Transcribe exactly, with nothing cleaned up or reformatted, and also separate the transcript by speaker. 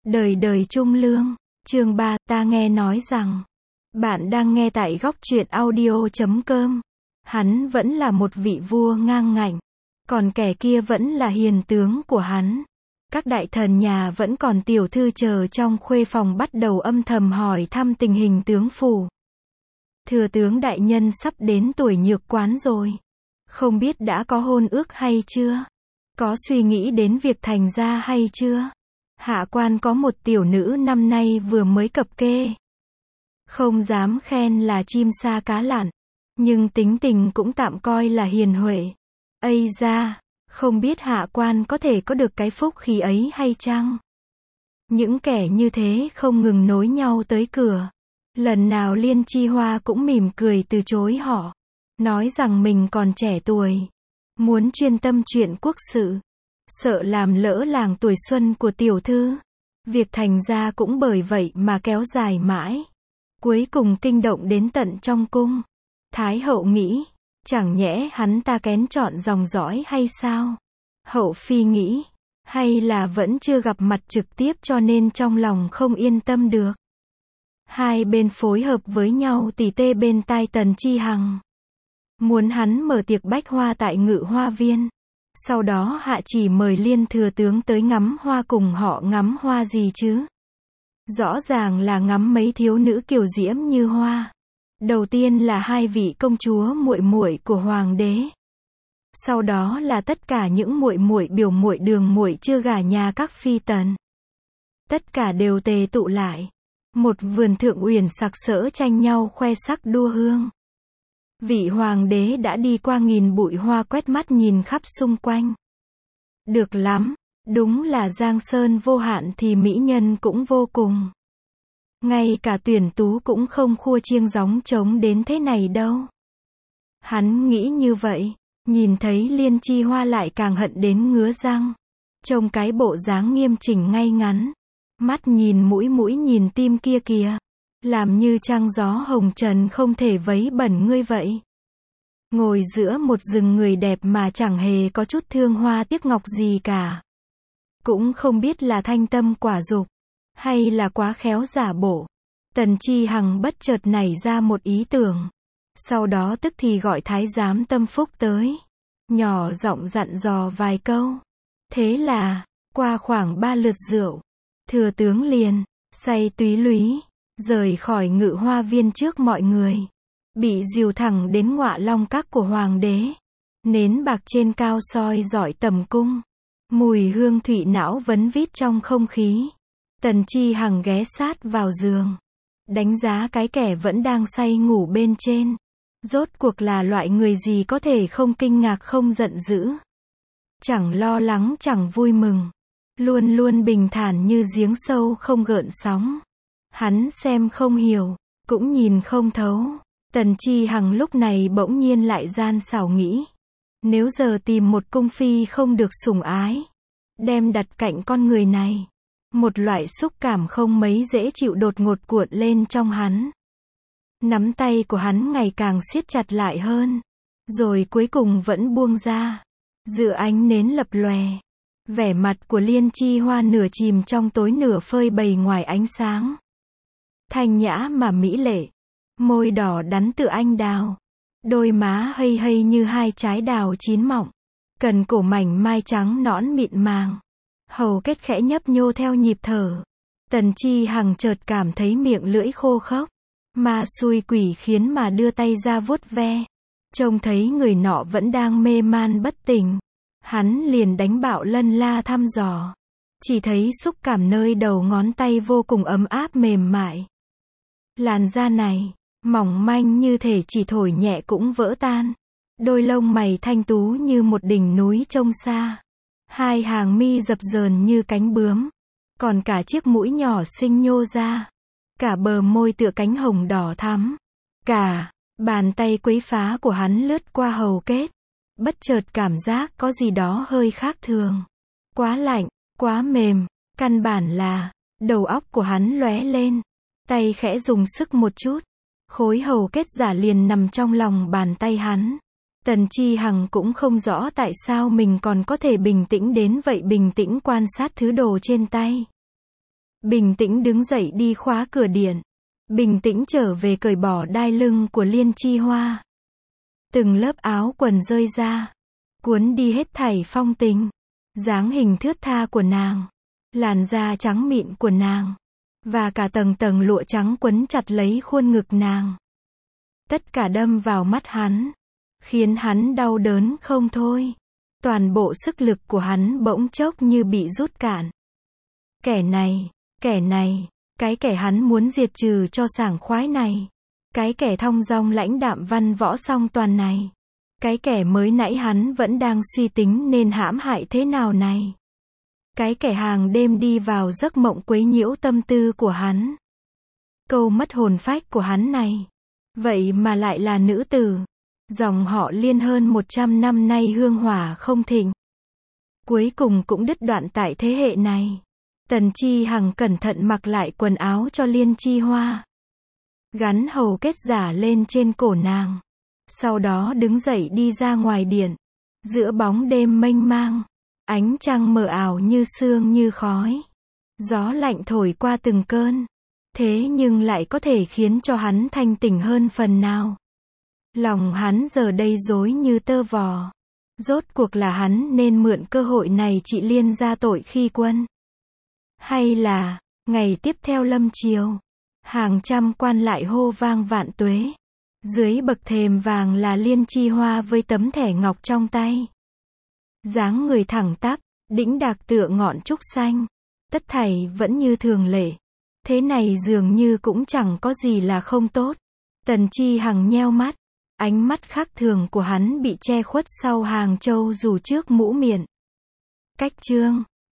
Speaker 1: Đời đời trung lương. Chương ba, ta nghe nói rằng. Bạn đang nghe tại góc truyện audio chấm com. Hắn vẫn là một vị vua ngang ngạnh. Còn kẻ kia vẫn là hiền tướng của hắn. Các đại thần nhà vẫn còn tiểu thư chờ trong khuê phòng bắt đầu âm thầm hỏi thăm tình hình tướng phủ. Thừa tướng đại nhân sắp đến tuổi nhược quán rồi. Không biết đã có hôn ước hay chưa? Có suy nghĩ đến việc thành gia hay chưa? Hạ quan có một tiểu nữ năm nay vừa mới cập kê. Không dám khen là chim sa cá lặn, nhưng tính tình cũng tạm coi là hiền huệ. Ây da, không biết hạ quan có thể có được cái phúc khí ấy hay chăng? Những kẻ như thế không ngừng nối nhau tới cửa. Lần nào Liên Chi Hoa cũng mỉm cười từ chối họ, nói rằng mình còn trẻ tuổi, muốn chuyên tâm chuyện quốc sự, sợ làm lỡ làng tuổi xuân của tiểu thư. Việc thành ra cũng bởi vậy mà kéo dài mãi. Cuối cùng kinh động đến tận trong cung. Thái hậu nghĩ, chẳng nhẽ hắn ta kén chọn dòng dõi hay sao? Hậu phi nghĩ, hay là vẫn chưa gặp mặt trực tiếp cho nên trong lòng không yên tâm được. Hai bên phối hợp với nhau tỉ tê bên tai Tần Chi Hằng. Muốn hắn mở tiệc bách hoa tại Ngự Hoa Viên. Sau đó hạ chỉ mời Liên thừa tướng tới ngắm hoa, cùng họ ngắm hoa gì chứ? Rõ ràng là ngắm mấy thiếu nữ kiều diễm như hoa. Đầu tiên là hai vị công chúa muội muội của hoàng đế. Sau đó là tất cả những muội muội biểu muội đường muội chưa gả nhà các phi tần. Tất cả đều tề tụ lại. Một vườn thượng uyển sặc sỡ tranh nhau khoe sắc đua hương. Vị hoàng đế đã đi qua nghìn bụi hoa quét mắt nhìn khắp xung quanh. Được lắm, đúng là giang sơn vô hạn thì mỹ nhân cũng vô cùng. Ngay cả tuyển tú cũng không khua chiêng gióng trống đến thế này đâu. Hắn nghĩ như vậy, nhìn thấy Liên Chi Hoa lại càng hận đến ngứa răng. Trông cái bộ dáng nghiêm chỉnh ngay ngắn, mắt nhìn mũi mũi nhìn tim kia kìa, làm như trăng gió hồng trần không thể vấy bẩn ngươi vậy. Ngồi giữa một rừng người đẹp mà chẳng hề có chút thương hoa tiếc ngọc gì cả. Cũng không biết là thanh tâm quả dục, hay là quá khéo giả bộ. Tần Chi Hằng bất chợt nảy ra một ý tưởng. Sau đó tức thì gọi thái giám Tâm Phúc tới. Nhỏ giọng dặn dò vài câu. Thế là, qua khoảng ba lượt rượu, thừa tướng liền, say túy lúy, rời khỏi Ngự Hoa Viên trước mọi người. Bị dìu thẳng đến Ngọa Long Các của hoàng đế. Nến bạc trên cao soi rọi tầm cung. Mùi hương thủy não vấn vít trong không khí. Tần Chi Hằng ghé sát vào giường, đánh giá cái kẻ vẫn đang say ngủ bên trên. Rốt cuộc là loại người gì có thể không kinh ngạc không giận dữ. Chẳng lo lắng chẳng vui mừng. Luôn luôn bình thản như giếng sâu không gợn sóng. Hắn xem không hiểu, cũng nhìn không thấu. Tần Chi Hằng lúc này bỗng nhiên lại gian xảo nghĩ. Nếu giờ tìm một cung phi không được sủng ái, đem đặt cạnh con người này, một loại xúc cảm không mấy dễ chịu đột ngột cuộn lên trong hắn. Nắm tay của hắn ngày càng siết chặt lại hơn, rồi cuối cùng vẫn buông ra. Giữa ánh nến lập lòe, vẻ mặt của Liên Chi Hoa nửa chìm trong tối nửa phơi bày ngoài ánh sáng. Thanh nhã mà mỹ lệ, môi đỏ đắn tựa anh đào, đôi má hây hây như hai trái đào chín mọng, cần cổ mảnh mai trắng nõn mịn màng, hầu kết khẽ nhấp nhô theo nhịp thở. Tần Chi Hằng chợt cảm thấy miệng lưỡi khô khốc, ma xui quỷ khiến mà đưa tay ra vuốt ve, trông thấy người nọ vẫn đang mê man bất tỉnh, hắn liền đánh bạo lân la thăm dò, chỉ thấy xúc cảm nơi đầu ngón tay vô cùng ấm áp mềm mại. Làn da này, mỏng manh như thể chỉ thổi nhẹ cũng vỡ tan. Đôi lông mày thanh tú như một đỉnh núi trông xa. Hai hàng mi dập dờn như cánh bướm. Còn cả chiếc mũi nhỏ xinh nhô ra. Cả bờ môi tựa cánh hồng đỏ thắm. Cả bàn tay quấy phá của hắn lướt qua hầu kết. Bất chợt cảm giác có gì đó hơi khác thường. Quá lạnh, quá mềm, căn bản là, đầu óc của hắn lóe lên. Tay khẽ dùng sức một chút. Khối hầu kết giả liền nằm trong lòng bàn tay hắn. Tần Chi Hằng cũng không rõ tại sao mình còn có thể bình tĩnh đến vậy, bình tĩnh quan sát thứ đồ trên tay. Bình tĩnh đứng dậy đi khóa cửa điện. Bình tĩnh trở về cởi bỏ đai lưng của Liên Chi Hoa. Từng lớp áo quần rơi ra. Cuốn đi hết thảy phong tình. Dáng hình thướt tha của nàng. Làn da trắng mịn của nàng. Và cả tầng tầng lụa trắng quấn chặt lấy khuôn ngực nàng. Tất cả đâm vào mắt hắn. Khiến hắn đau đớn không thôi. Toàn bộ sức lực của hắn bỗng chốc như bị rút cạn. Kẻ này, kẻ này, cái kẻ hắn muốn diệt trừ cho sảng khoái này. Cái kẻ thong dong lãnh đạm văn võ song toàn này. Cái kẻ mới nãy hắn vẫn đang suy tính nên hãm hại thế nào này. Cái kẻ hàng đêm đi vào giấc mộng quấy nhiễu tâm tư của hắn. Câu mất hồn phách của hắn này. Vậy mà lại là nữ tử. Dòng họ Liên hơn một trăm năm nay hương hỏa không thịnh. Cuối cùng cũng đứt đoạn tại thế hệ này. Tần Chi Hằng cẩn thận mặc lại quần áo cho Liên Chi Hoa. Gắn hầu kết giả lên trên cổ nàng. Sau đó đứng dậy đi ra ngoài điện. Giữa bóng đêm mênh mang. Ánh trăng mờ ảo như sương như khói. Gió lạnh thổi qua từng cơn. Thế nhưng lại có thể khiến cho hắn thanh tỉnh hơn phần nào. Lòng hắn giờ đây rối như tơ vò. Rốt cuộc là hắn nên mượn cơ hội này trị Liên ra tội khi quân. Hay là, ngày tiếp theo lâm chiều. Hàng trăm quan lại hô vang vạn tuế. Dưới bậc thềm vàng là Liên Chi Hoa với tấm thẻ ngọc trong tay. Dáng người thẳng tắp, đĩnh đạc tựa ngọn trúc xanh. Tất thảy vẫn như thường lệ. Thế này dường như cũng chẳng có gì là không tốt. Tần Chi Hằng nheo mắt. Ánh mắt khác thường của hắn bị che khuất sau hàng châu dù trước mũ miệng. Cách chương